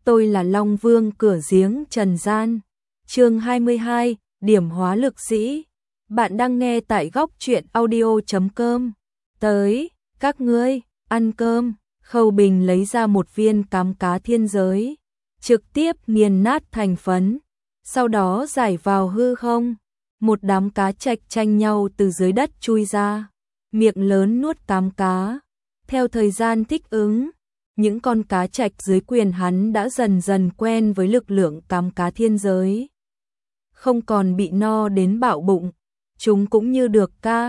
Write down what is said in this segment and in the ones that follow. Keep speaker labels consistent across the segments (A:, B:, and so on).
A: tôi là Long Vương cửa giếng trần gian. Chương 22, điểm hóa lực sĩ. Bạn đang nghe tại góc truyện audio.com. Tới, các ngươi, ăn cơm. Khâu Bình lấy ra một viên cám cá thiên giới, trực tiếp nghiền nát thành phấn, sau đó giải vào hư không. Một đám cá trạch tranh nhau từ dưới đất chui ra, miệng lớn nuốt cám cá. Theo thời gian thích ứng, những con cá trạch dưới quyền hắn đã dần dần quen với lực lượng cám cá thiên giới, không còn bị no đến bạo bụng. Chúng cũng như được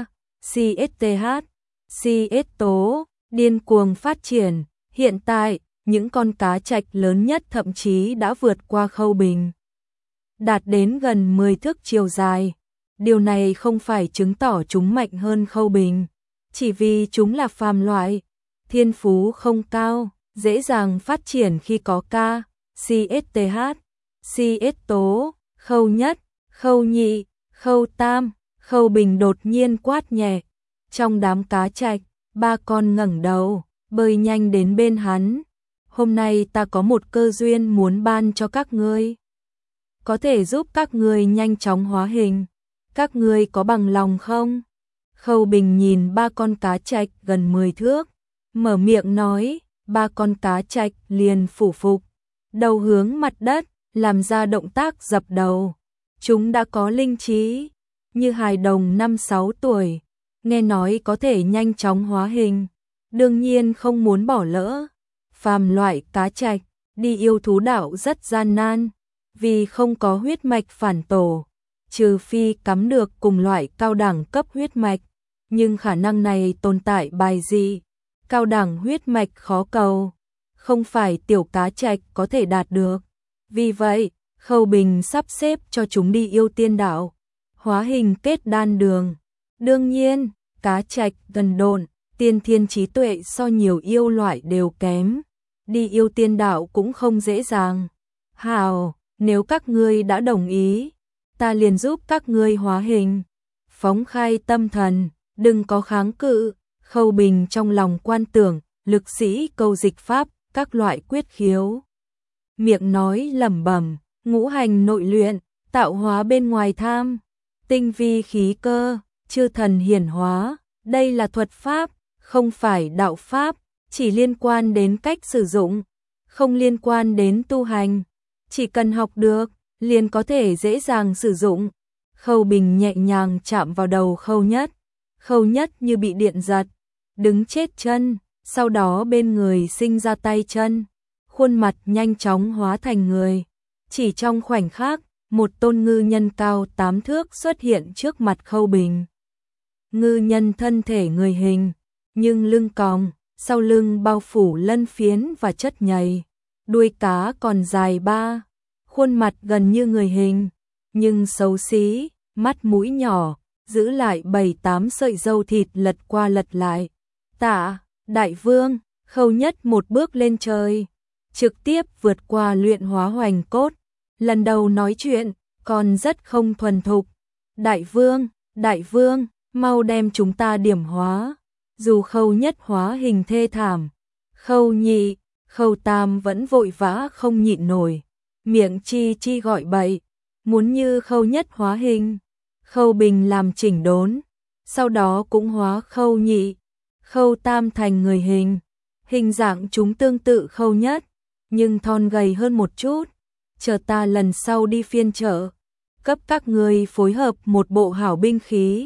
A: CSTH, CS tố, điên cuồng phát triển. Hiện tại, những con cá trạch lớn nhất thậm chí đã vượt qua Khâu Bình, đạt đến gần 10 thước chiều dài. Điều này không phải chứng tỏ chúng mạnh hơn Khâu Bình, chỉ vì chúng là phàm loại, thiên phú không cao, dễ dàng phát triển khi có CSTH, CS tố. Khâu nhất, Khâu nhị, Khâu tam. Khâu Bình đột nhiên quát nhẹ. Trong đám cá trạch, 3 con ngẩng đầu, bơi nhanh đến bên hắn. Hôm nay ta có một cơ duyên muốn ban cho các ngươi, có thể giúp các ngươi nhanh chóng hóa hình. Các ngươi có bằng lòng không? Khâu Bình nhìn 3 con cá trạch gần 10 thước, mở miệng nói. 3 con cá trạch liền phủ phục, đầu hướng mặt đất, làm ra động tác dập đầu. Chúng đã có linh trí, như hài đồng 5-6 tuổi, nghe nói có thể nhanh chóng hóa hình, đương nhiên không muốn bỏ lỡ. Phàm loại cá trạch đi yêu thú đạo rất gian nan, vì không có huyết mạch phản tổ, trừ phi cắm được cùng loại cao đẳng cấp huyết mạch, nhưng khả năng này tồn tại bài dị. Cao đẳng huyết mạch khó cầu, không phải tiểu cá trạch có thể đạt được. Vì vậy, Khâu Bình sắp xếp cho chúng đi yêu tiên đạo, hóa hình kết đan đường. Đương nhiên, cá trạch gần độn, tiên thiên trí tuệ so nhiều yêu loại đều kém, đi yêu tiên đạo cũng không dễ dàng. Hào, nếu các ngươi đã đồng ý, ta liền giúp các ngươi hóa hình. Phóng khai tâm thần, đừng có kháng cự. Khâu Bình trong lòng quan tưởng, lực sĩ câu dịch pháp, các loại quyết khiếu. Miệng nói lẩm bẩm, ngũ hành nội luyện, tạo hóa bên ngoài tham, tinh vi khí cơ, chư thần hiển hóa. Đây là thuật pháp, không phải đạo pháp, chỉ liên quan đến cách sử dụng, không liên quan đến tu hành. Chỉ cần học được, liền có thể dễ dàng sử dụng. Khâu Bình nhẹ nhàng chạm vào đầu Khâu Nhất. Khâu Nhất như bị điện giật, đứng chết chân, sau đó bên người sinh ra tay chân, khuôn mặt nhanh chóng hóa thành người. Chỉ trong khoảnh khắc, một tôn ngư nhân cao 8 thước xuất hiện trước mặt Khâu Bình. Ngư nhân thân thể người hình, nhưng lưng còng, sau lưng bao phủ lân phiến và chất nhầy, đuôi cá còn dài 3, khuôn mặt gần như người hình, nhưng xấu xí, mắt mũi nhỏ, giữ lại 7-8 sợi râu thịt lật qua lật lại. Tạ, đại vương. Khâu Nhất một bước lên trời, trực tiếp vượt qua luyện hóa hoành cốt. Lần đầu nói chuyện, còn rất không thuần thục. Đại vương, mau đem chúng ta điểm hóa. Dù Khâu Nhất hóa hình thê thảm, Khâu nhị, Khâu tam vẫn vội vã không nhịn nổi, miệng chi gọi bậy, muốn như Khâu Nhất hóa hình. Khâu Bình làm chỉnh đốn, sau đó cũng hóa Khâu nhị, Khâu tam thành người hình. Hình dạng chúng tương tự Khâu Nhất, nhưng thon gầy hơn một chút. Chờ ta lần sau đi phiên chợ, cấp các ngươi phối hợp một bộ hảo binh khí.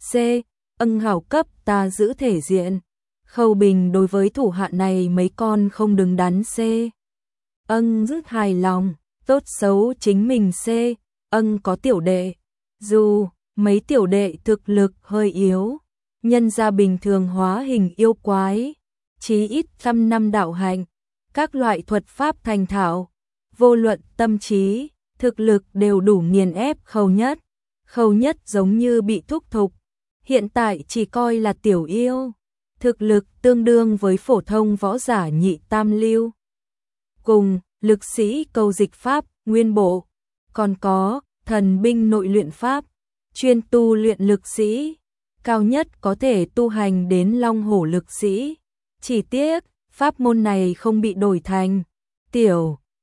A: Hảo cấp ta giữ thể diện. Khâu Bình đối với thủ hạ này mấy con không đứng đắn rất hài lòng, tốt xấu chính mình có tiểu đệ. Dù mấy tiểu đệ thực lực hơi yếu, nhân ra bình thường hóa hình yêu quái, chí ít 100 năm đạo hạnh, các loại thuật pháp thành thạo, vô luận tâm trí, thực lực đều đủ nghiền ép Khâu Nhất. Khâu Nhất giống như bị thúc thục, hiện tại chỉ coi là tiểu yêu, thực lực tương đương với phổ thông võ giả nhị tam lưu. Cùng lực sĩ câu dịch pháp nguyên bộ, còn có thần binh nội luyện pháp, chuyên tu luyện lực sĩ, cao nhất có thể tu hành đến long hổ lực sĩ. Chỉ tiếc, pháp môn này không bị đổi thành tiểu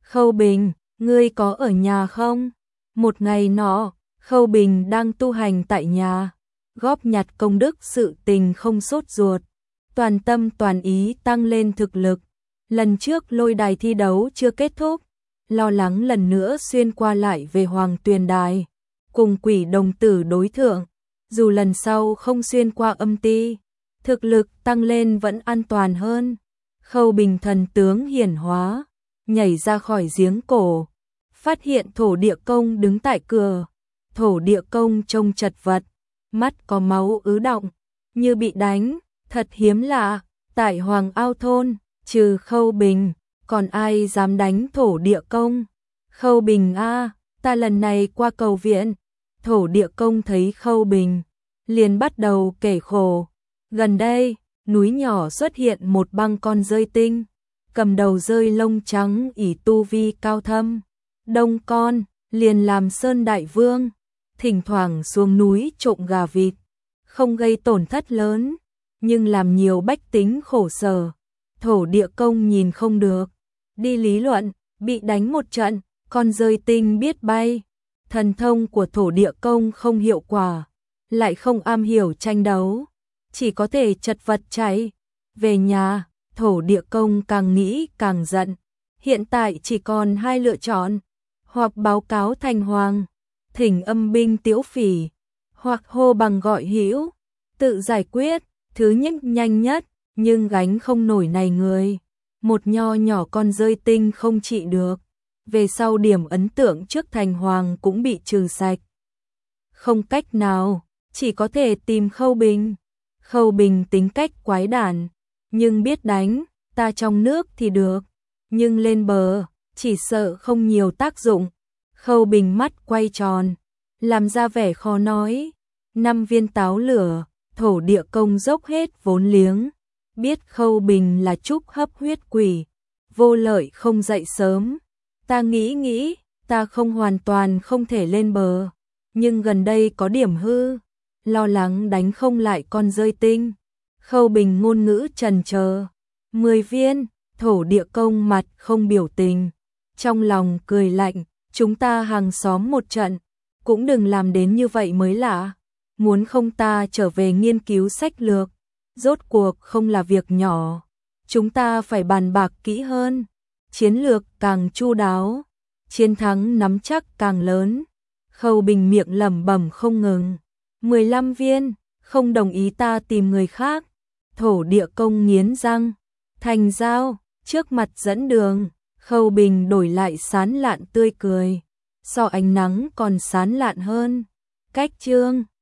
A: Khâu Bình, ngươi có ở nhà không? Một ngày nọ, Khâu Bình đang tu hành tại nhà, góp nhặt công đức sự tình không sốt ruột, toàn tâm toàn ý tăng lên thực lực. Lần trước lôi đài thi đấu chưa kết thúc, lo lắng lần nữa xuyên qua lại về Hoàng Tuyền Đài, cùng Quỷ Đồng Tử đối thượng, dù lần sau không xuyên qua âm ti, thực lực tăng lên vẫn an toàn hơn. Khâu Bình thần tướng hiển hóa, nhảy ra khỏi giếng cổ, phát hiện Thổ Địa Công đứng tại cửa. Thổ Địa Công trông chật vật, mắt có máu ứ đọng, như bị đánh, thật hiếm lạ, tại Hoàng Ao thôn, trừ Khâu Bình, còn ai dám đánh Thổ Địa Công? Khâu Bình a, ta lần này qua cầu viện. Thổ Địa Công thấy Khâu Bình, liền bắt đầu kể khổ. Gần đây, núi nhỏ xuất hiện một băng con rơi tinh, cầm đầu rơi lông trắng ỷ tu vi cao thâm. Đông con, liền làm Sơn Đại Vương, thỉnh thoảng xuống núi trộm gà vịt, không gây tổn thất lớn, nhưng làm nhiều bách tính khổ sở. Thổ Địa Công nhìn không được, đi lý luận, bị đánh một trận, con rơi tinh biết bay. Thần thông của Thổ Địa Công không hiệu quả, lại không am hiểu tranh đấu, chỉ có thể chật vật chạy về nhà. Thổ Địa Công càng nghĩ càng giận, hiện tại chỉ còn hai lựa chọn, hoặc báo cáo thành hoàng, thỉnh âm binh tiễu phỉ, hoặc hô bằng gọi hữu, tự giải quyết. Thứ nhất nhanh nhất, nhưng gánh không nổi này người, một nho nhỏ con rơi tinh không trị được, về sau điểm ấn tượng trước thành hoàng cũng bị trừ sạch. Không cách nào, chỉ có thể tìm Khâu Bình. Khâu Bình tính cách quái đản, nhưng biết đánh, ta trong nước thì được, nhưng lên bờ, chỉ sợ không nhiều tác dụng. Khâu Bình mắt quay tròn, làm ra vẻ khó nói. 5 viên táo lửa, Thổ Địa Công dốc hết vốn liếng, biết Khâu Bình là trúc hấp huyết quỷ, vô lợi không dậy sớm. Ta nghĩ, ta không hoàn toàn không thể lên bờ, nhưng gần đây có điểm hư, lo lắng đánh không lại con rơi tinh. Khâu Bình ngôn ngữ trần chờ. 10 viên, Thổ Địa Công mặt không biểu tình, trong lòng cười lạnh, chúng ta hàng xóm một trận, cũng đừng làm đến như vậy mới lạ. Muốn không ta trở về nghiên cứu sách lược, rốt cuộc không là việc nhỏ, chúng ta phải bàn bạc kỹ hơn, chiến lược càng chu đáo, chiến thắng nắm chắc càng lớn. Khâu Bình miệng lẩm bẩm không ngừng. 15 viên, không đồng ý ta tìm người khác. Thổ Địa Công nghiến răng, thành giao, trước mặt dẫn đường. Khâu Bình đổi lại sán lạn tươi cười, so ánh nắng còn sán lạn hơn. Cách chương